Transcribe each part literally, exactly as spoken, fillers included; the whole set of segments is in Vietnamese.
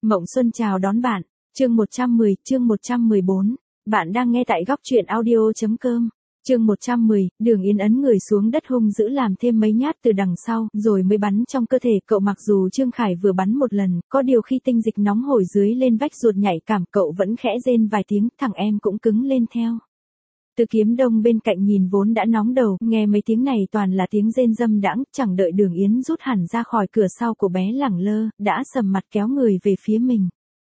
Mộng Xuân chào đón bạn. Chương một trăm mười, chương một trăm mười bốn. Bạn đang nghe tại góc truyện audio.com. Chương một trăm mười, Đường Yến ấn người xuống đất hung dữ làm thêm mấy nhát từ đằng sau, rồi mới bắn trong cơ thể cậu. Mặc dù Trương Khải vừa bắn một lần, có điều khi tinh dịch nóng hổi dưới lên vách ruột nhạy cảm, cậu vẫn khẽ rên vài tiếng, thằng em cũng cứng lên theo. Từ Kiếm Đông bên cạnh nhìn vốn đã nóng đầu, nghe mấy tiếng này toàn là tiếng rên dâm đãng, chẳng đợi Đường Yến rút hẳn ra khỏi cửa sau của bé lẳng lơ, đã sầm mặt kéo người về phía mình.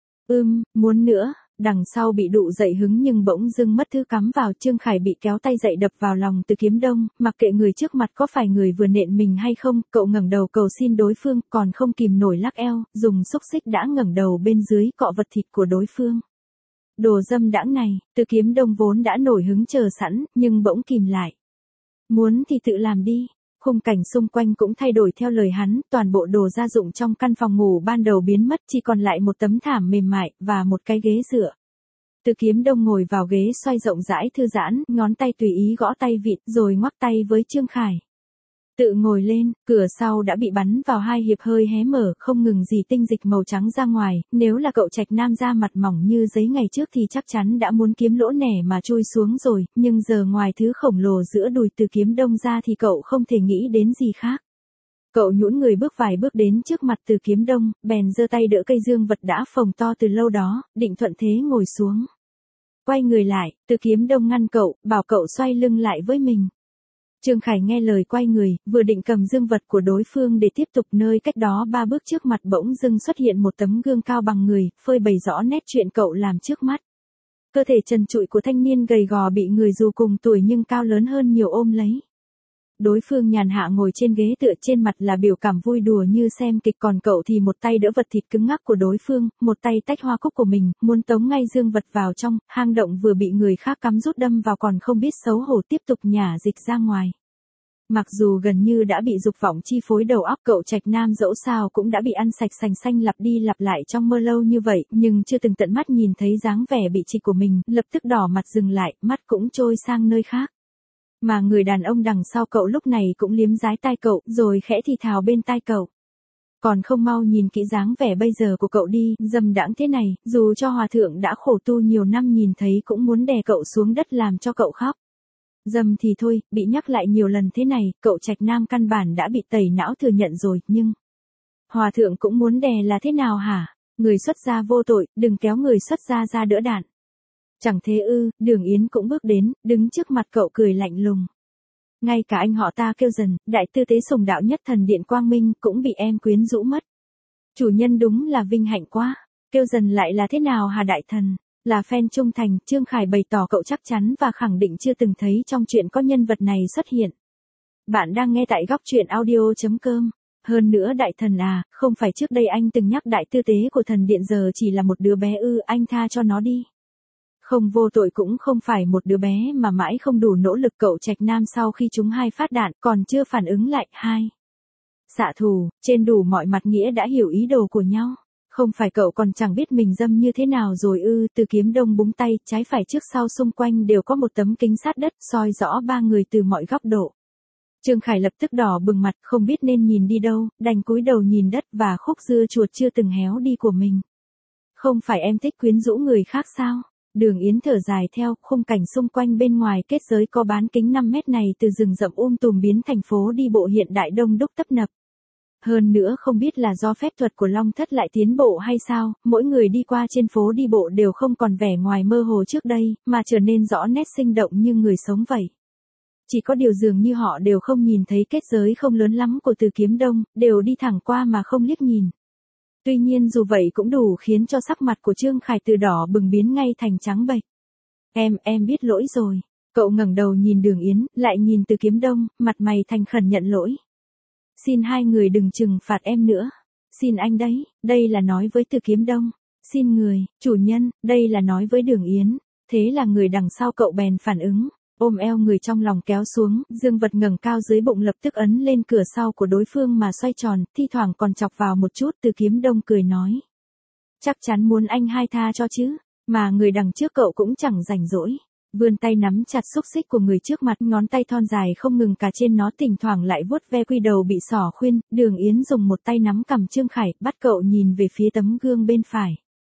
Ưm, muốn nữa. Đằng sau bị đụ dậy hứng nhưng bỗng dưng mất thứ cắm vào. Trương Khải bị kéo tay dậy đập vào lòng Từ Kiếm Đông, mặc kệ người trước mặt có phải người vừa nện mình hay không, cậu ngẩng đầu cầu xin đối phương, còn không kìm nổi lắc eo, dùng xúc xích đã ngẩng đầu bên dưới cọ vật thịt của đối phương. Đồ dâm đãng này, Từ Kiếm Đông vốn đã nổi hứng chờ sẵn, nhưng bỗng kìm lại. Muốn thì tự làm đi. Khung cảnh xung quanh cũng thay đổi theo lời hắn, toàn bộ đồ gia dụng trong căn phòng ngủ ban đầu biến mất, chỉ còn lại một tấm thảm mềm mại, và một cái ghế dựa. Từ Kiếm Đông ngồi vào ghế xoay rộng rãi thư giãn, ngón tay tùy ý gõ tay vịt, rồi ngoắc tay với Trương Khải. Tự ngồi lên, cửa sau đã bị bắn vào hai hiệp hơi hé mở, không ngừng gì tinh dịch màu trắng ra ngoài, nếu là cậu Trạch Nam da mặt mỏng như giấy ngày trước thì chắc chắn đã muốn kiếm lỗ nẻ mà chui xuống rồi, nhưng giờ ngoài thứ khổng lồ giữa đùi Từ Kiếm Đông ra thì cậu không thể nghĩ đến gì khác. Cậu nhũn người bước vài bước đến trước mặt Từ Kiếm Đông, bèn giơ tay đỡ cây dương vật đã phồng to từ lâu đó, định thuận thế ngồi xuống. Quay người lại, Từ Kiếm Đông ngăn cậu, bảo cậu xoay lưng lại với mình. Trương Khải nghe lời quay người, vừa định cầm dương vật của đối phương để tiếp tục, nơi cách đó ba bước trước mặt bỗng dưng xuất hiện một tấm gương cao bằng người, phơi bày rõ nét chuyện cậu làm trước mắt. Cơ thể trần trụi của thanh niên gầy gò bị người dù cùng tuổi nhưng cao lớn hơn nhiều ôm lấy. Đối phương nhàn hạ ngồi trên ghế tựa, trên mặt là biểu cảm vui đùa như xem kịch, còn cậu thì một tay đỡ vật thịt cứng ngắc của đối phương, một tay tách hoa cúc của mình, muốn tống ngay dương vật vào trong, hang động vừa bị người khác cắm rút đâm vào còn không biết xấu hổ tiếp tục nhả dịch ra ngoài. Mặc dù gần như đã bị dục vọng chi phối đầu óc, cậu Trạch Nam dẫu sao cũng đã bị ăn sạch sành xanh lặp đi lặp lại trong mơ lâu như vậy, nhưng chưa từng tận mắt nhìn thấy dáng vẻ bị trịch của mình, lập tức đỏ mặt dừng lại, mắt cũng trôi sang nơi khác. Mà người đàn ông đằng sau cậu lúc này cũng liếm dái tai cậu, rồi khẽ thì thào bên tai cậu. Còn không mau nhìn kỹ dáng vẻ bây giờ của cậu đi, dâm đãng thế này, dù cho hòa thượng đã khổ tu nhiều năm nhìn thấy cũng muốn đè cậu xuống đất làm cho cậu khóc. Dâm thì thôi, bị nhắc lại nhiều lần thế này, cậu Trạch Nam căn bản đã bị tẩy não thừa nhận rồi, nhưng... Hòa thượng cũng muốn đè là thế nào hả? Người xuất gia vô tội, đừng kéo người xuất gia ra đỡ đạn. Chẳng thế ư, Đường Yến cũng bước đến, đứng trước mặt cậu cười lạnh lùng. Ngay cả anh họ ta Kêu Dần, đại tư tế sùng đạo nhất thần điện Quang Minh, cũng bị em quyến rũ mất. Chủ nhân đúng là vinh hạnh quá. Kêu Dần lại là thế nào hả đại thần? Là fan trung thành. Trương Khải bày tỏ cậu chắc chắn và khẳng định chưa từng thấy trong chuyện có nhân vật này xuất hiện. Bạn đang nghe tại góc truyện audio.com. Hơn nữa đại thần à, không phải trước đây anh từng nhắc đại tư tế của thần điện giờ chỉ là một đứa bé ư, anh tha cho nó đi. Không vô tội cũng không phải một đứa bé mà mãi không đủ nỗ lực. Cậu Trạch Nam sau khi trúng hai phát đạn còn chưa phản ứng lại. Hai xạ thủ, trên đủ mọi mặt nghĩa đã hiểu ý đồ của nhau. Không phải cậu còn chẳng biết mình dâm như thế nào rồi ư? Từ Kiếm Đông búng tay, trái phải trước sau xung quanh đều có một tấm kính sát đất, soi rõ ba người từ mọi góc độ. Trương Khải lập tức đỏ bừng mặt, không biết nên nhìn đi đâu, đành cúi đầu nhìn đất và khúc dưa chuột chưa từng héo đi của mình. Không phải em thích quyến rũ người khác sao? Đường Yến thở dài theo, khung cảnh xung quanh bên ngoài kết giới có bán kính năm mét này từ rừng rậm um tùm biến thành phố đi bộ hiện đại đông đúc tấp nập. Hơn nữa không biết là do phép thuật của Long Thất lại tiến bộ hay sao, mỗi người đi qua trên phố đi bộ đều không còn vẻ ngoài mơ hồ trước đây, mà trở nên rõ nét sinh động như người sống vậy. Chỉ có điều dường như họ đều không nhìn thấy kết giới không lớn lắm của Từ Kiếm Đông, đều đi thẳng qua mà không liếc nhìn. Tuy nhiên dù vậy cũng đủ khiến cho sắc mặt của Trương Khải từ đỏ bừng biến ngay thành trắng bệch. Em, em biết lỗi rồi. Cậu ngẩng đầu nhìn Đường Yến, lại nhìn Từ Kiếm Đông, mặt mày thành khẩn nhận lỗi. Xin hai người đừng trừng phạt em nữa. Xin anh đấy, đây là nói với Từ Kiếm Đông. Xin người, chủ nhân, đây là nói với Đường Yến. Thế là người đằng sau cậu bèn phản ứng. Ôm eo người trong lòng kéo xuống, dương vật ngẩng cao dưới bụng lập tức ấn lên cửa sau của đối phương mà xoay tròn, thi thoảng còn chọc vào một chút. Từ Kiếm Đông cười nói. Chắc chắn muốn anh hai tha cho chứ, mà người đằng trước cậu cũng chẳng rảnh rỗi. Vươn tay nắm chặt xúc xích của người trước mặt, ngón tay thon dài không ngừng cà trên nó, thỉnh thoảng lại vuốt ve quy đầu bị xỏ khuyên. Đường Yến dùng một tay nắm cằm Trương Khải, bắt cậu nhìn về phía tấm gương bên phải.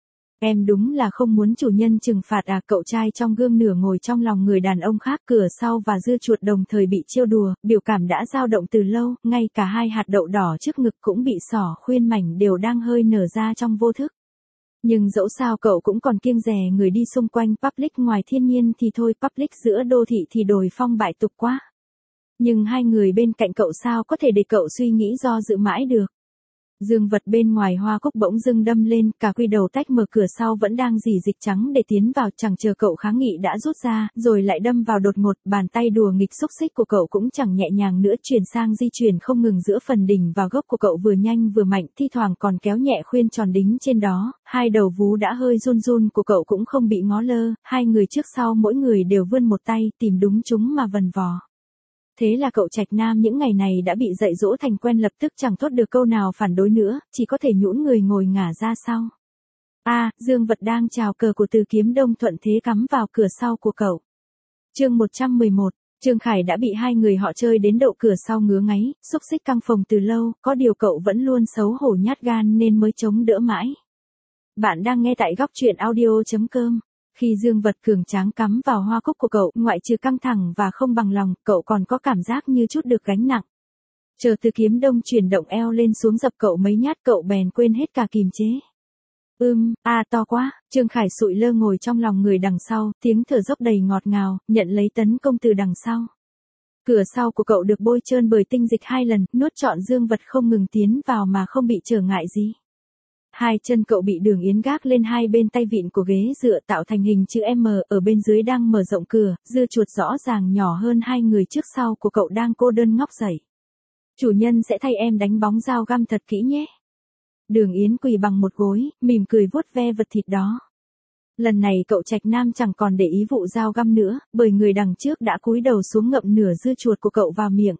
Em đúng là không muốn chủ nhân trừng phạt à? Cậu trai trong gương nửa ngồi trong lòng người đàn ông khác, cửa sau và dưa chuột đồng thời bị trêu đùa, biểu cảm đã dao động từ lâu, ngay cả hai hạt đậu đỏ trước ngực cũng bị xỏ khuyên mảnh đều đang hơi nở ra trong vô thức. Nhưng dẫu sao cậu cũng còn kiêng dè người đi xung quanh, public ngoài thiên nhiên thì thôi, public giữa đô thị thì đồi phong bại tục quá. Nhưng hai người bên cạnh cậu sao có thể để cậu suy nghĩ do dự mãi được. Dương vật bên ngoài hoa cúc bỗng dưng đâm lên, cả quy đầu tách mở, cửa sau vẫn đang dỉ dịch trắng để tiến vào, chẳng chờ cậu kháng nghị đã rút ra, rồi lại đâm vào đột ngột. Bàn tay đùa nghịch xúc xích của cậu cũng chẳng nhẹ nhàng nữa, chuyển sang di chuyển không ngừng giữa phần đỉnh và gốc của cậu, vừa nhanh vừa mạnh, thi thoảng còn kéo nhẹ khuyên tròn đính trên đó. Hai đầu vú đã hơi run run của cậu cũng không bị ngó lơ, hai người trước sau mỗi người đều vươn một tay, tìm đúng chúng mà vần vò. Thế là cậu Trạch Nam những ngày này đã bị dạy dỗ thành quen, lập tức chẳng thốt được câu nào phản đối nữa, chỉ có thể nhũn người ngồi ngả ra sau. A, à, dương vật đang chào cờ của Từ Kiếm Đông thuận thế cắm vào cửa sau của cậu. Chương một trăm mười một, Trương Khải đã bị hai người họ chơi đến độ cửa sau ngứa ngáy, xúc xích căng phồng từ lâu, có điều cậu vẫn luôn xấu hổ nhát gan nên mới chống đỡ mãi. Bạn đang nghe tại góc truyện audio chấm com. Khi dương vật cường tráng cắm vào hoa cúc của cậu, ngoại trừ căng thẳng và không bằng lòng, cậu còn có cảm giác như chút được gánh nặng. Chờ Từ Kiếm Đông chuyển động eo lên xuống dập cậu mấy nhát, cậu bèn quên hết cả kìm chế. Ưm, a à, to quá. Trương Khải sụi lơ ngồi trong lòng người đằng sau, tiếng thở dốc đầy ngọt ngào, nhận lấy tấn công từ đằng sau. Cửa sau của cậu được bôi trơn bởi tinh dịch hai lần, nuốt trọn dương vật không ngừng tiến vào mà không bị trở ngại gì. Hai chân cậu bị Đường Yến gác lên hai bên tay vịn của ghế dựa tạo thành hình chữ M, ở bên dưới đang mở rộng cửa, dưa chuột rõ ràng nhỏ hơn hai người trước sau của cậu đang cô đơn ngóc dậy. Chủ nhân sẽ thay em đánh bóng dao găm thật kỹ nhé. Đường Yến quỳ bằng một gối, mỉm cười vuốt ve vật thịt đó. Lần này cậu Trạch Nam chẳng còn để ý vụ dao găm nữa, bởi người đằng trước đã cúi đầu xuống ngậm nửa dưa chuột của cậu vào miệng.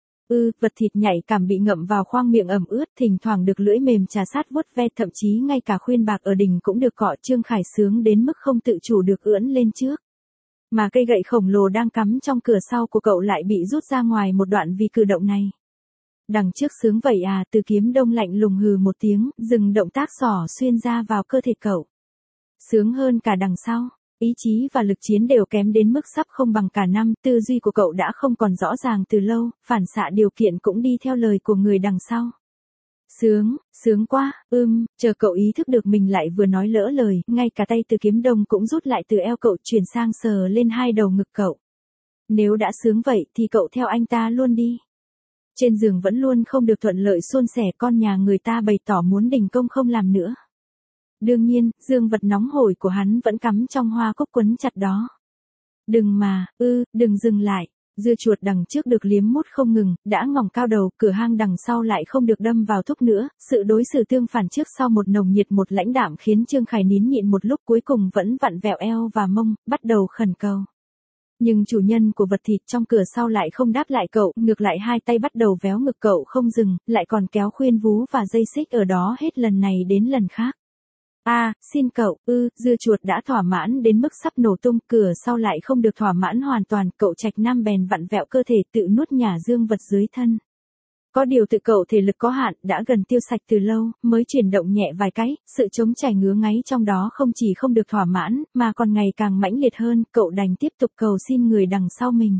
Ừ, vật thịt nhạy cảm bị ngậm vào khoang miệng ẩm ướt, thỉnh thoảng được lưỡi mềm trà sát vuốt ve, thậm chí ngay cả khuyên bạc ở đỉnh cũng được cọ. Trương Khải sướng đến mức không tự chủ được ưỡn lên trước. Mà cây gậy khổng lồ đang cắm trong cửa sau của cậu lại bị rút ra ngoài một đoạn vì cử động này. Đằng trước sướng vậy à? Từ Kiếm Đông lạnh lùng hừ một tiếng, dừng động tác xỏ xuyên ra vào cơ thể cậu. Sướng hơn cả đằng sau. Ý chí và lực chiến đều kém đến mức sắp không bằng cả năm, tư duy của cậu đã không còn rõ ràng từ lâu, phản xạ điều kiện cũng đi theo lời của người đằng sau. Sướng, sướng quá, ưm, chờ cậu ý thức được mình lại vừa nói lỡ lời, ngay cả tay Từ Kiếm Đông cũng rút lại từ eo cậu, chuyển sang sờ lên hai đầu ngực cậu. Nếu đã sướng vậy thì cậu theo anh ta luôn đi. Trên giường vẫn luôn không được thuận lợi suôn sẻ, con nhà người ta bày tỏ muốn đình công không làm nữa. Đương nhiên, dương vật nóng hổi của hắn vẫn cắm trong hoa cúc quấn chặt đó. Đừng mà, ư, đừng dừng lại. Dưa chuột đằng trước được liếm mút không ngừng, đã ngỏng cao đầu, cửa hang đằng sau lại không được đâm vào thúc nữa. Sự đối xử tương phản trước sau, một nồng nhiệt một lãnh đạm, khiến Trương Khải nín nhịn một lúc, cuối cùng vẫn vặn vẹo eo và mông, bắt đầu khẩn cầu. Nhưng chủ nhân của vật thịt trong cửa sau lại không đáp lại cậu, ngược lại hai tay bắt đầu véo ngực cậu không dừng, lại còn kéo khuyên vú và dây xích ở đó hết lần này đến lần khác. A, à, xin cậu, ư, dưa chuột đã thỏa mãn đến mức sắp nổ tung, cửa sau lại không được thỏa mãn hoàn toàn, cậu Trạch Nam bèn vặn vẹo cơ thể tự nuốt nhả dương vật dưới thân. Có điều tự cậu thể lực có hạn, đã gần tiêu sạch từ lâu, mới chuyển động nhẹ vài cái, sự chống chảy ngứa ngáy trong đó không chỉ không được thỏa mãn, mà còn ngày càng mãnh liệt hơn, cậu đành tiếp tục cầu xin người đằng sau mình.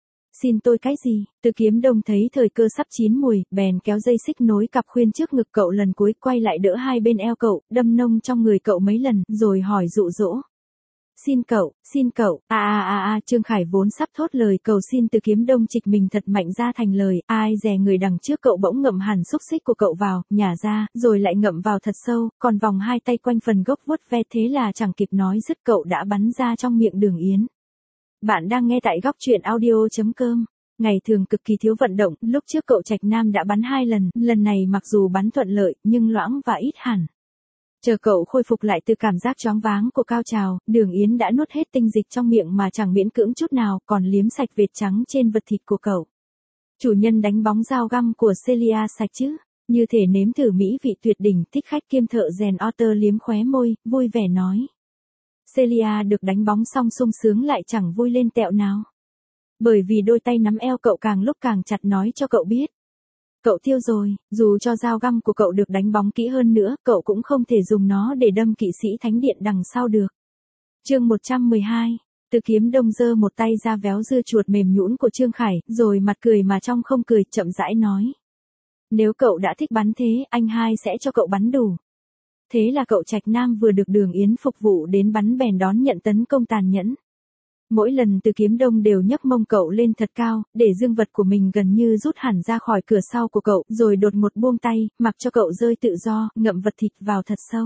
Xin tôi cái gì? Từ Kiếm Đông thấy thời cơ sắp chín mùi, bèn kéo dây xích nối cặp khuyên trước ngực cậu lần cuối, quay lại đỡ hai bên eo cậu, đâm nông trong người cậu mấy lần, rồi hỏi dụ dỗ. Xin cậu, xin cậu, a a a a, Trương Khải vốn sắp thốt lời cầu xin, Từ Kiếm Đông trịch mình thật mạnh ra thành lời, ai dè người đằng trước cậu bỗng ngậm hẳn xúc xích của cậu vào, nhả ra, rồi lại ngậm vào thật sâu, còn vòng hai tay quanh phần gốc vuốt ve, thế là chẳng kịp nói dứt cậu đã bắn ra trong miệng Đường Yến. Bạn đang nghe tại góc truyện audio chấm com. Ngày thường cực kỳ thiếu vận động, lúc trước cậu Trạch Nam đã bắn hai lần, lần này mặc dù bắn thuận lợi, nhưng loãng và ít hẳn. Chờ cậu khôi phục lại từ cảm giác choáng váng của cao trào, Đường Yến đã nuốt hết tinh dịch trong miệng mà chẳng miễn cưỡng chút nào, còn liếm sạch vệt trắng trên vật thịt của cậu. Chủ nhân đánh bóng dao găm của Celia sạch chứ? Như thể nếm thử mỹ vị tuyệt đỉnh, thích khách kiêm thợ rèn Otter liếm khóe môi, vui vẻ nói. Celia được đánh bóng xong sung sướng lại chẳng vui lên tẹo nào. Bởi vì đôi tay nắm eo cậu càng lúc càng chặt nói cho cậu biết. Cậu tiêu rồi, dù cho dao găm của cậu được đánh bóng kỹ hơn nữa, cậu cũng không thể dùng nó để đâm kỵ sĩ thánh điện đằng sau được. Chương một trăm mười hai. Từ Kiếm Đông giơ một tay ra véo dưa chuột mềm nhũn của Trương Khải, rồi mặt cười mà trong không cười, chậm rãi nói. Nếu cậu đã thích bắn thế, anh hai sẽ cho cậu bắn đủ. Thế là cậu Trạch Nam vừa được Đường Yến phục vụ đến bắn bèn đón nhận tấn công tàn nhẫn. Mỗi lần Từ Kiếm Đông đều nhấc mông cậu lên thật cao, để dương vật của mình gần như rút hẳn ra khỏi cửa sau của cậu, rồi đột ngột buông tay, mặc cho cậu rơi tự do, ngậm vật thịt vào thật sâu.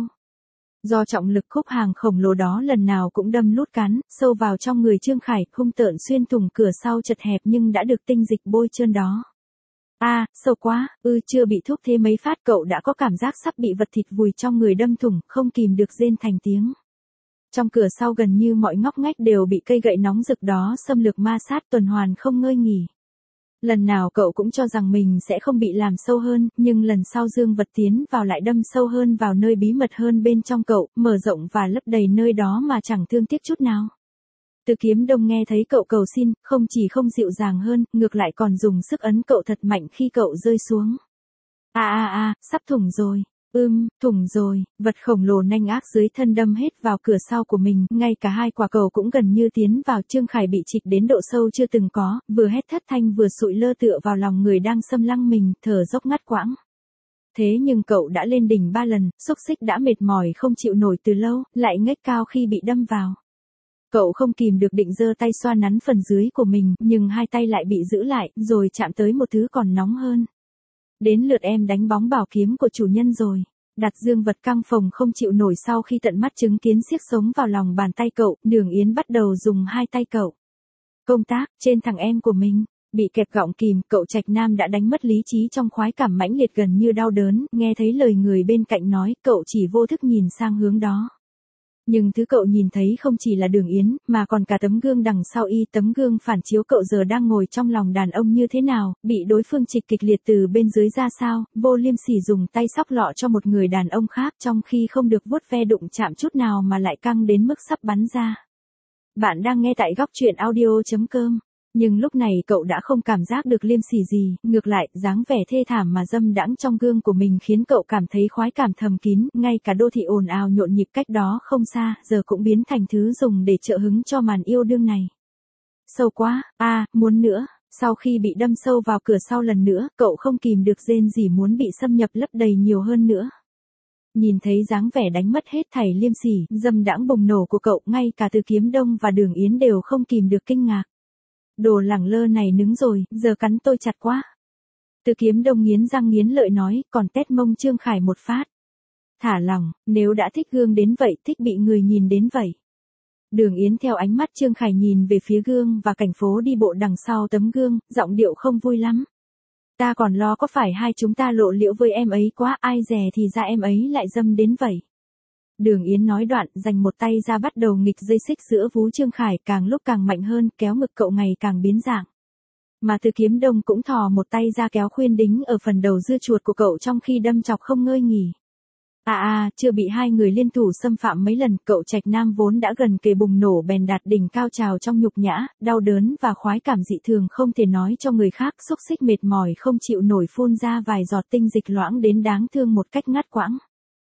Do trọng lực khúc hàng khổng lồ đó lần nào cũng đâm lút cán, sâu vào trong người Trương Khải, hung tợn xuyên thủng cửa sau chật hẹp nhưng đã được tinh dịch bôi trơn đó. A, à, sâu quá, ư chưa bị thúc thế mấy phát cậu đã có cảm giác sắp bị vật thịt vùi trong người đâm thủng, không kìm được rên thành tiếng. Trong cửa sau gần như mọi ngóc ngách đều bị cây gậy nóng rực đó xâm lược ma sát tuần hoàn không ngơi nghỉ. Lần nào cậu cũng cho rằng mình sẽ không bị làm sâu hơn, nhưng lần sau dương vật tiến vào lại đâm sâu hơn vào nơi bí mật hơn bên trong cậu, mở rộng và lấp đầy nơi đó mà chẳng thương tiếc chút nào. Từ Kiếm Đông nghe thấy cậu cầu xin, không chỉ không dịu dàng hơn, ngược lại còn dùng sức ấn cậu thật mạnh khi cậu rơi xuống. A a a, sắp thủng rồi. Ưm, thủng rồi, vật khổng lồ nanh ác dưới thân đâm hết vào cửa sau của mình, ngay cả hai quả cầu cũng gần như tiến vào. Trương Khải bị trịch đến độ sâu chưa từng có, vừa hét thất thanh vừa sụi lơ tựa vào lòng người đang xâm lăng mình, thở dốc ngắt quãng. Thế nhưng cậu đã lên đỉnh ba lần, xúc xích đã mệt mỏi không chịu nổi từ lâu, lại ngếch cao khi bị đâm vào. Cậu không kìm được định giơ tay xoa nắn phần dưới của mình, nhưng hai tay lại bị giữ lại, rồi chạm tới một thứ còn nóng hơn. Đến lượt em đánh bóng bảo kiếm của chủ nhân rồi. Đặt dương vật căng phồng không chịu nổi sau khi tận mắt chứng kiến xiếc sống vào lòng bàn tay cậu, Đường Yến bắt đầu dùng hai tay cậu. Công tác, trên thằng em của mình, bị kẹp gọng kìm, cậu Trạch Nam đã đánh mất lý trí trong khoái cảm mãnh liệt gần như đau đớn, nghe thấy lời người bên cạnh nói, cậu chỉ vô thức nhìn sang hướng đó. Nhưng thứ cậu nhìn thấy không chỉ là Đường Yến, mà còn cả tấm gương đằng sau y, tấm gương phản chiếu cậu giờ đang ngồi trong lòng đàn ông như thế nào, bị đối phương trịch kịch liệt từ bên dưới ra sao, vô liêm sỉ dùng tay xóc lọ cho một người đàn ông khác trong khi không được vuốt ve đụng chạm chút nào mà lại căng đến mức sắp bắn ra. Bạn đang nghe tại góc truyện audio chấm com. Nhưng lúc này cậu đã không cảm giác được liêm sỉ gì, ngược lại, dáng vẻ thê thảm mà dâm đãng trong gương của mình khiến cậu cảm thấy khoái cảm thầm kín, ngay cả đô thị ồn ào nhộn nhịp cách đó không xa, giờ cũng biến thành thứ dùng để trợ hứng cho màn yêu đương này. Sâu quá, a, à, muốn nữa, sau khi bị đâm sâu vào cửa sau lần nữa, cậu không kìm được rên rỉ muốn bị xâm nhập lấp đầy nhiều hơn nữa. Nhìn thấy dáng vẻ đánh mất hết thảy liêm sỉ, dâm đãng bùng nổ của cậu, ngay cả Từ Kiếm Đông và Đường Yến đều không kìm được kinh ngạc. Đồ lẳng lơ này nứng rồi, giờ cắn tôi chặt quá. Từ Kiếm Đông nghiến răng nghiến lợi nói, còn tét mông Trương Khải một phát. Thả lỏng, nếu đã thích gương đến vậy, thích bị người nhìn đến vậy. Đường Yến theo ánh mắt Trương Khải nhìn về phía gương và cảnh phố đi bộ đằng sau tấm gương, giọng điệu không vui lắm. Ta còn lo có phải hai chúng ta lộ liễu với em ấy quá, ai dè thì ra em ấy lại dâm đến vậy. Đường Yến nói đoạn, dành một tay ra bắt đầu nghịch dây xích giữa vú Trương Khải, càng lúc càng mạnh hơn, kéo ngực cậu ngày càng biến dạng. Mà Từ Kiếm Đông cũng thò một tay ra kéo khuyên đính ở phần đầu dưa chuột của cậu trong khi đâm chọc không ngơi nghỉ. À à, chưa bị hai người liên thủ xâm phạm mấy lần, cậu Trạch Nam vốn đã gần kề bùng nổ bèn đạt đỉnh cao trào trong nhục nhã, đau đớn và khoái cảm dị thường không thể nói cho người khác, xúc xích mệt mỏi không chịu nổi phun ra vài giọt tinh dịch loãng đến đáng thương một cách ngắt quãng.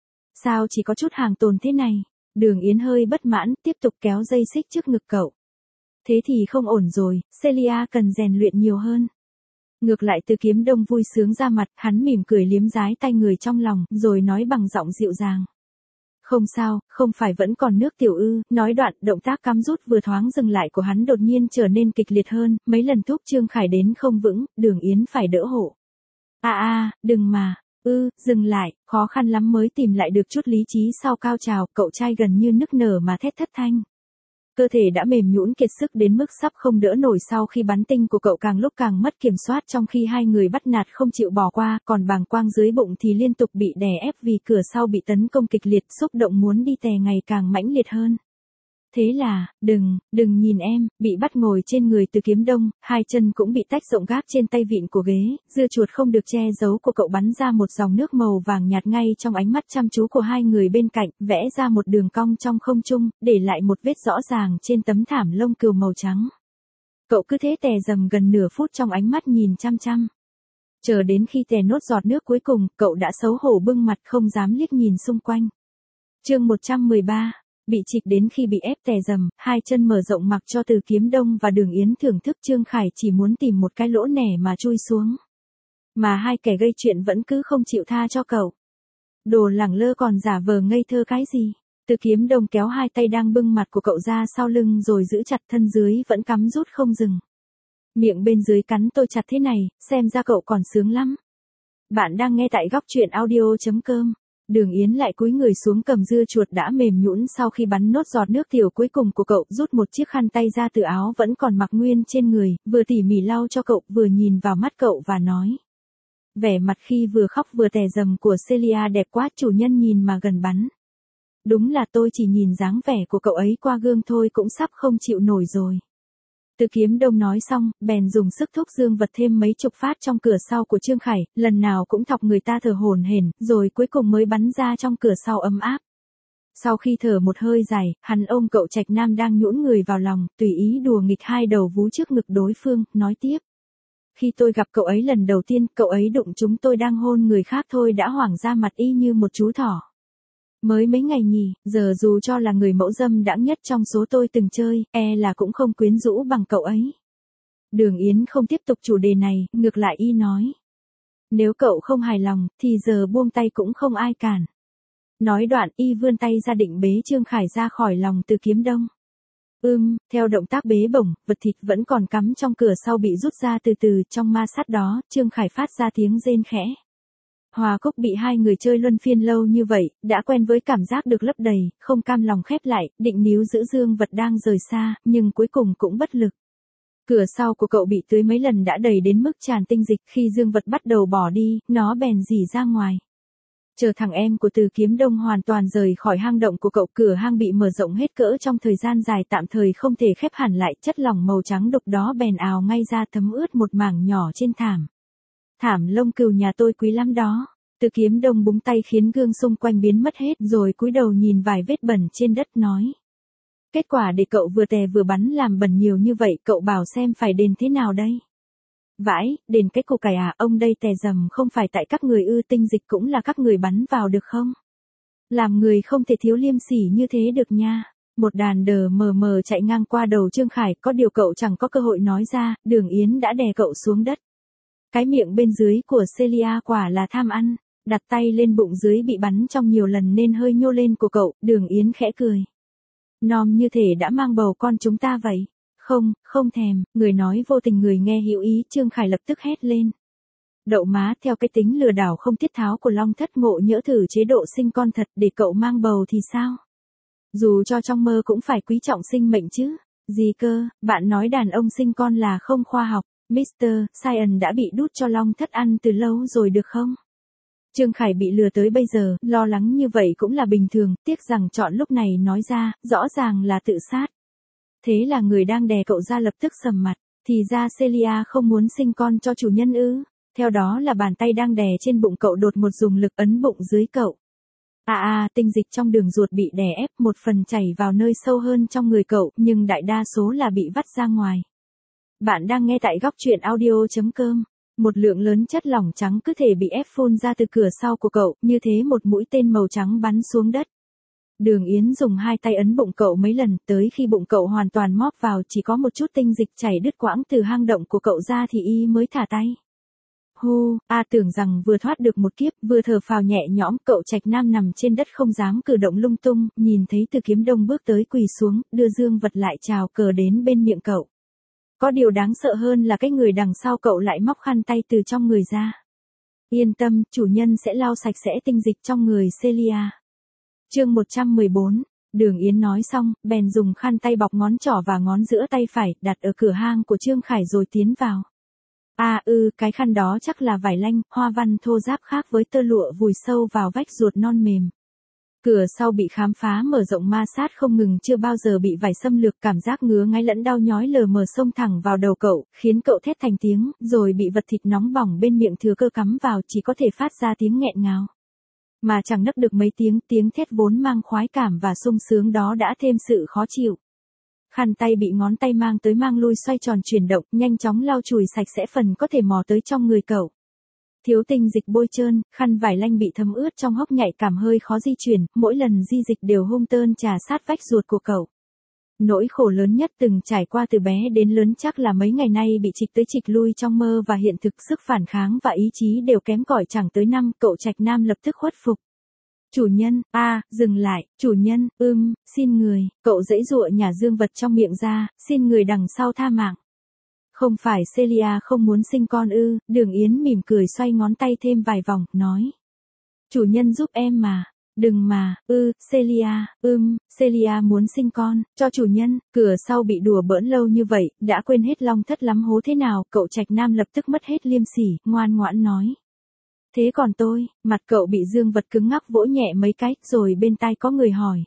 Sao chỉ có chút hàng tồn thế này? Đường Yến hơi bất mãn, tiếp tục kéo dây xích trước ngực cậu. Thế thì không ổn rồi, Celia cần rèn luyện nhiều hơn. Ngược lại Từ Kiếm Đông vui sướng ra mặt, hắn mỉm cười liếm dái tay người trong lòng, rồi nói bằng giọng dịu dàng. Không sao, không phải vẫn còn nước tiểu ư, nói đoạn, động tác cắm rút vừa thoáng dừng lại của hắn đột nhiên trở nên kịch liệt hơn, mấy lần thúc Trương Khải đến không vững, Đường Yến phải đỡ hộ. À à, đừng mà. Ư, ừ, dừng lại, khó khăn lắm mới tìm lại được chút lý trí sau cao trào, cậu trai gần như nức nở mà thét thất thanh. Cơ thể đã mềm nhũn kiệt sức đến mức sắp không đỡ nổi sau khi bắn tinh của cậu càng lúc càng mất kiểm soát trong khi hai người bắt nạt không chịu bỏ qua, còn bàng quang dưới bụng thì liên tục bị đè ép vì cửa sau bị tấn công kịch liệt, xúc động muốn đi tè ngày càng mãnh liệt hơn. Thế là, đừng, đừng nhìn em, bị bắt ngồi trên người Từ Kiếm Đông, hai chân cũng bị tách rộng gác trên tay vịn của ghế, dưa chuột không được che giấu của cậu bắn ra một dòng nước màu vàng nhạt ngay trong ánh mắt chăm chú của hai người bên cạnh, vẽ ra một đường cong trong không trung, để lại một vết rõ ràng trên tấm thảm lông cừu màu trắng. Cậu cứ thế tè dầm gần nửa phút trong ánh mắt nhìn chăm chăm. Chờ đến khi tè nốt giọt nước cuối cùng, cậu đã xấu hổ bưng mặt không dám liếc nhìn xung quanh. Chương một trăm mười ba, bị trịch đến khi bị ép tè dầm, hai chân mở rộng mặc cho Từ Kiếm Đông và Đường Yến thưởng thức. Trương Khải chỉ muốn tìm một cái lỗ nẻ mà chui xuống. Mà hai kẻ gây chuyện vẫn cứ không chịu tha cho cậu. Đồ lẳng lơ còn giả vờ ngây thơ cái gì? Từ Kiếm Đông kéo hai tay đang bưng mặt của cậu ra sau lưng rồi giữ chặt, thân dưới vẫn cắm rút không dừng. Miệng bên dưới cắn tôi chặt thế này, xem ra cậu còn sướng lắm. Bạn đang nghe tại góc truyện audio chấm com. Đường Yến lại cúi người xuống cầm dưa chuột đã mềm nhũn sau khi bắn nốt giọt nước tiểu cuối cùng của cậu, rút một chiếc khăn tay ra từ áo vẫn còn mặc nguyên trên người, vừa tỉ mỉ lau cho cậu, vừa nhìn vào mắt cậu và nói. Vẻ mặt khi vừa khóc vừa tè dầm của Celia đẹp quá, chủ nhân nhìn mà gần bắn. Đúng là tôi chỉ nhìn dáng vẻ của cậu ấy qua gương thôi cũng sắp không chịu nổi rồi. Từ Kiếm Đông nói xong, bèn dùng sức thúc dương vật thêm mấy chục phát trong cửa sau của Trương Khải, lần nào cũng thọc người ta thở hổn hển, rồi cuối cùng mới bắn ra trong cửa sau ấm áp. Sau khi thở một hơi dài, hắn ôm cậu trạch nam đang nhũn người vào lòng, tùy ý đùa nghịch hai đầu vú trước ngực đối phương, nói tiếp. Khi tôi gặp cậu ấy lần đầu tiên, cậu ấy đụng chúng tôi đang hôn người khác thôi đã hoảng ra mặt y như một chú thỏ. Mới mấy ngày nhỉ, giờ dù cho là người mẫu dâm đãng nhất trong số tôi từng chơi, e là cũng không quyến rũ bằng cậu ấy. Đường Yến không tiếp tục chủ đề này, ngược lại y nói. Nếu cậu không hài lòng, thì giờ buông tay cũng không ai cản. Nói đoạn y vươn tay ra định bế Trương Khải ra khỏi lòng Từ Kiếm Đông. Ưm, theo động tác bế bổng, vật thịt vẫn còn cắm trong cửa sau bị rút ra từ từ, trong ma sát đó, Trương Khải phát ra tiếng rên khẽ. Hòa Cúc bị hai người chơi luân phiên lâu như vậy, đã quen với cảm giác được lấp đầy, không cam lòng khép lại, định níu giữ dương vật đang rời xa, nhưng cuối cùng cũng bất lực. Cửa sau của cậu bị tưới mấy lần đã đầy đến mức tràn tinh dịch, khi dương vật bắt đầu bỏ đi, nó bèn rỉ ra ngoài. Chờ thằng em của Từ Kiếm Đông hoàn toàn rời khỏi hang động của cậu, cửa hang bị mở rộng hết cỡ trong thời gian dài tạm thời không thể khép hẳn lại, chất lỏng màu trắng đục đó bèn ào ngay ra thấm ướt một mảng nhỏ trên thảm. Thảm lông cừu nhà tôi quý lắm đó. Từ Kiếm Đông búng tay khiến gương xung quanh biến mất hết rồi cúi đầu nhìn vài vết bẩn trên đất nói. Kết quả để cậu vừa tè vừa bắn làm bẩn nhiều như vậy, cậu bảo xem phải đền thế nào đây? Vãi, đền cái củ cải à, ông đây tè dầm không phải tại các người ư, tinh dịch cũng là các người bắn vào được không? Làm người không thể thiếu liêm sỉ như thế được nha. Một đàn đờ mờ mờ chạy ngang qua đầu Trương Khải, có điều cậu chẳng có cơ hội nói ra, Đường Yến đã đè cậu xuống đất. Cái miệng bên dưới của Celia quả là tham ăn, đặt tay lên bụng dưới bị bắn trong nhiều lần nên hơi nhô lên của cậu, Đường Yến khẽ cười. Nom như thể đã mang bầu con chúng ta vậy. Không, không thèm, người nói vô tình người nghe hiểu ý, Trương Khải lập tức hét lên. Đậu má, theo cái tính lừa đảo không tiết tháo của Long Thất Ngộ nhỡ thử chế độ sinh con thật để cậu mang bầu thì sao? Dù cho trong mơ cũng phải quý trọng sinh mệnh chứ. Gì cơ, bạn nói đàn ông sinh con là không khoa học. mít tơ Science đã bị đút cho Long Thất ăn từ lâu rồi được không? Trương Khải bị lừa tới bây giờ, lo lắng như vậy cũng là bình thường, tiếc rằng chọn lúc này nói ra, rõ ràng là tự sát. Thế là người đang đè cậu ra lập tức sầm mặt, thì ra Celia không muốn sinh con cho chủ nhân ư? Theo đó là bàn tay đang đè trên bụng cậu đột một dùng lực ấn bụng dưới cậu. À à, tinh dịch trong đường ruột bị đè ép, một phần chảy vào nơi sâu hơn trong người cậu, nhưng đại đa số là bị vắt ra ngoài. Bạn đang nghe tại góc truyện audio chấm com. Một lượng lớn chất lỏng trắng cứ thể bị ép phun ra từ cửa sau của cậu, như thế một mũi tên màu trắng bắn xuống đất. Đường Yến dùng hai tay ấn bụng cậu mấy lần, tới khi bụng cậu hoàn toàn móp vào chỉ có một chút tinh dịch chảy đứt quãng từ hang động của cậu ra thì y mới thả tay. Hu, a tưởng rằng vừa thoát được một kiếp, vừa thở phào nhẹ nhõm, cậu trạch nam nằm trên đất không dám cử động lung tung, nhìn thấy Từ Kiếm Đông bước tới quỳ xuống, đưa dương vật lại chào cờ đến bên miệng cậu. Có điều đáng sợ hơn là cái người đằng sau cậu lại móc khăn tay từ trong người ra. Yên tâm, chủ nhân sẽ lau sạch sẽ tinh dịch trong người Celia. Chương một trăm mười bốn, Đường Yến nói xong, bèn dùng khăn tay bọc ngón trỏ và ngón giữa tay phải, đặt ở cửa hang của Trương Khải rồi tiến vào. À ư, cái khăn đó chắc là vải lanh, hoa văn thô ráp khác với tơ lụa vùi sâu vào vách ruột non mềm. Cửa sau bị khám phá mở rộng ma sát không ngừng, chưa bao giờ bị vải xâm lược, cảm giác ngứa ngáy lẫn đau nhói lờ mờ xông thẳng vào đầu cậu, khiến cậu thét thành tiếng, rồi bị vật thịt nóng bỏng bên miệng thừa cơ cắm vào, chỉ có thể phát ra tiếng nghẹn ngào. Mà chẳng nấc được mấy tiếng, tiếng thét vốn mang khoái cảm và sung sướng đó đã thêm sự khó chịu. Khăn tay bị ngón tay mang tới mang lui xoay tròn chuyển động, nhanh chóng lau chùi sạch sẽ phần có thể mò tới trong người cậu. Thiếu tinh dịch bôi trơn, khăn vải lanh bị thấm ướt trong hốc nhạy cảm hơi khó di chuyển, mỗi lần di dịch đều hung tơn trà sát vách ruột của cậu. Nỗi khổ lớn nhất từng trải qua từ bé đến lớn chắc là mấy ngày nay bị trịch tới trịch lui trong mơ và hiện thực, sức phản kháng và ý chí đều kém cỏi chẳng tới năm, cậu Trạch Nam lập tức khuất phục. Chủ nhân, a, à, dừng lại, chủ nhân, ưm, xin người, cậu giãy giụa nhả dương vật trong miệng ra, xin người đằng sau tha mạng. Không phải Celia không muốn sinh con ư? Đường Yến mỉm cười xoay ngón tay thêm vài vòng, nói. Chủ nhân giúp em mà. Đừng mà, ư, Celia, ưm, Celia muốn sinh con, cho chủ nhân. Cửa sau bị đùa bỡn lâu như vậy, đã quên hết long thất lắm hố thế nào, cậu Trạch Nam lập tức mất hết liêm sỉ, ngoan ngoãn nói. Thế còn tôi, mặt cậu bị dương vật cứng ngắc vỗ nhẹ mấy cái, rồi bên tai có người hỏi.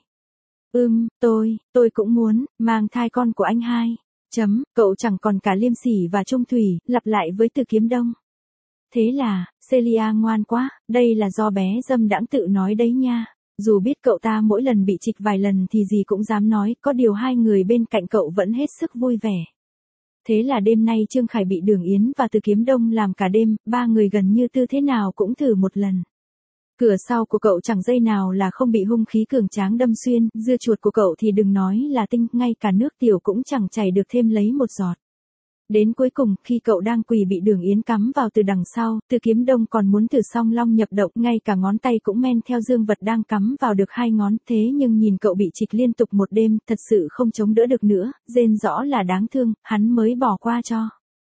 Ưm, tôi, tôi cũng muốn, mang thai con của anh hai. Chấm, cậu chẳng còn cả liêm sỉ và trung thủy, lặp lại với Từ Kiếm Đông. Thế là, Celia ngoan quá, đây là do bé dâm đãng tự nói đấy nha. Dù biết cậu ta mỗi lần bị trịch vài lần thì gì cũng dám nói, có điều hai người bên cạnh cậu vẫn hết sức vui vẻ. Thế là đêm nay Trương Khải bị Đường Yến và Từ Kiếm Đông làm cả đêm, ba người gần như tư thế nào cũng thử một lần. Cửa sau của cậu chẳng dây nào là không bị hung khí cường tráng đâm xuyên, dưa chuột của cậu thì đừng nói là tinh, ngay cả nước tiểu cũng chẳng chảy được thêm lấy một giọt. Đến cuối cùng, khi cậu đang quỳ bị Đường Yến cắm vào từ đằng sau, Từ Kiếm Đông còn muốn thử song long nhập động, ngay cả ngón tay cũng men theo dương vật đang cắm vào được hai ngón, thế nhưng nhìn cậu bị trịch liên tục một đêm, thật sự không chống đỡ được nữa, rên rõ là đáng thương, hắn mới bỏ qua cho.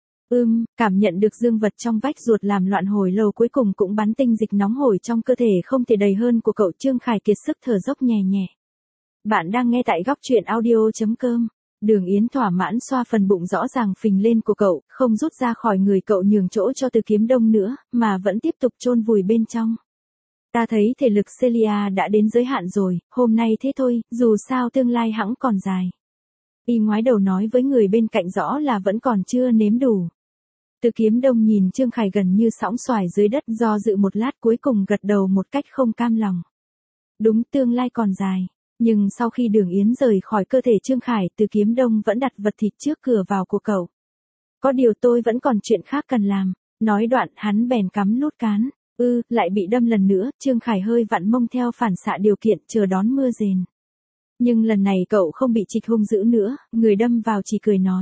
Ưm, cảm nhận được dương vật trong vách ruột làm loạn hồi lâu cuối cùng cũng bắn tinh dịch nóng hổi trong cơ thể không thể đầy hơn của cậu. Trương Khải kiệt sức thở dốc nhẹ nhẹ. Bạn đang nghe tại góc truyện audio chấm com. Đường Yến thỏa mãn xoa phần bụng rõ ràng phình lên của cậu, không rút ra khỏi người cậu nhường chỗ cho Từ Kiếm Đông nữa, mà vẫn tiếp tục chôn vùi bên trong. Ta thấy thể lực Celia đã đến giới hạn rồi, hôm nay thế thôi, dù sao tương lai hẵng còn dài. Y ngoái đầu nói với người bên cạnh rõ là vẫn còn chưa nếm đủ. Từ Kiếm Đông nhìn Trương Khải gần như sõng xoài dưới đất, do dự một lát cuối cùng gật đầu một cách không cam lòng. Đúng, tương lai còn dài. Nhưng sau khi Đường Yến rời khỏi cơ thể Trương Khải, Từ Kiếm Đông vẫn đặt vật thịt trước cửa vào của cậu. Có điều tôi vẫn còn chuyện khác cần làm. Nói đoạn hắn bèn cắm nút cán. Ư, lại bị đâm lần nữa, Trương Khải hơi vặn mông theo phản xạ điều kiện, chờ đón mưa rền. Nhưng lần này cậu không bị trịch hung dữ nữa, người đâm vào chỉ cười nói.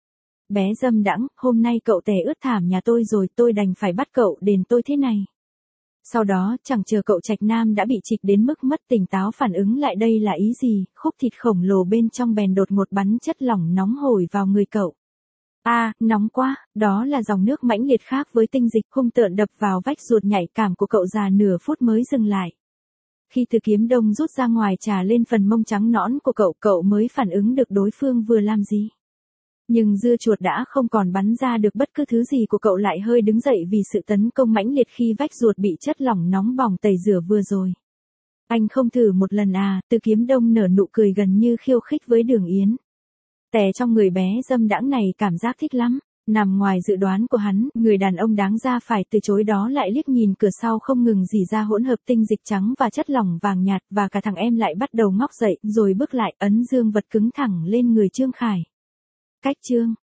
Bé dâm đãng, hôm nay cậu tè ướt thảm nhà tôi rồi, tôi đành phải bắt cậu đền tôi thế này. Sau đó, chẳng chờ cậu Trạch Nam đã bị trịch đến mức mất tỉnh táo phản ứng lại đây là ý gì, khúc thịt khổng lồ bên trong bèn đột ngột bắn chất lỏng nóng hổi vào người cậu. A, à, nóng quá, đó là dòng nước mãnh liệt khác với tinh dịch hung tợn đập vào vách ruột nhạy cảm của cậu già nửa phút mới dừng lại. Khi Từ Kiếm Đông rút ra ngoài trà lên phần mông trắng nõn của cậu, cậu mới phản ứng được đối phương vừa làm gì. Nhưng dưa chuột đã không còn bắn ra được bất cứ thứ gì của cậu lại hơi đứng dậy vì sự tấn công mãnh liệt khi vách ruột bị chất lỏng nóng bỏng tẩy rửa vừa rồi. Anh không thử một lần à? Từ Kiếm Đông nở nụ cười gần như khiêu khích với Đường Yến. Tè trong người bé dâm đãng này cảm giác thích lắm. Nằm ngoài dự đoán của hắn, người đàn ông đáng ra phải từ chối đó lại liếc nhìn cửa sau không ngừng rỉ ra hỗn hợp tinh dịch trắng và chất lỏng vàng nhạt, và cả thằng em lại bắt đầu ngóc dậy, rồi bước lại ấn dương vật cứng thẳng lên người Trương Khải. Cách chương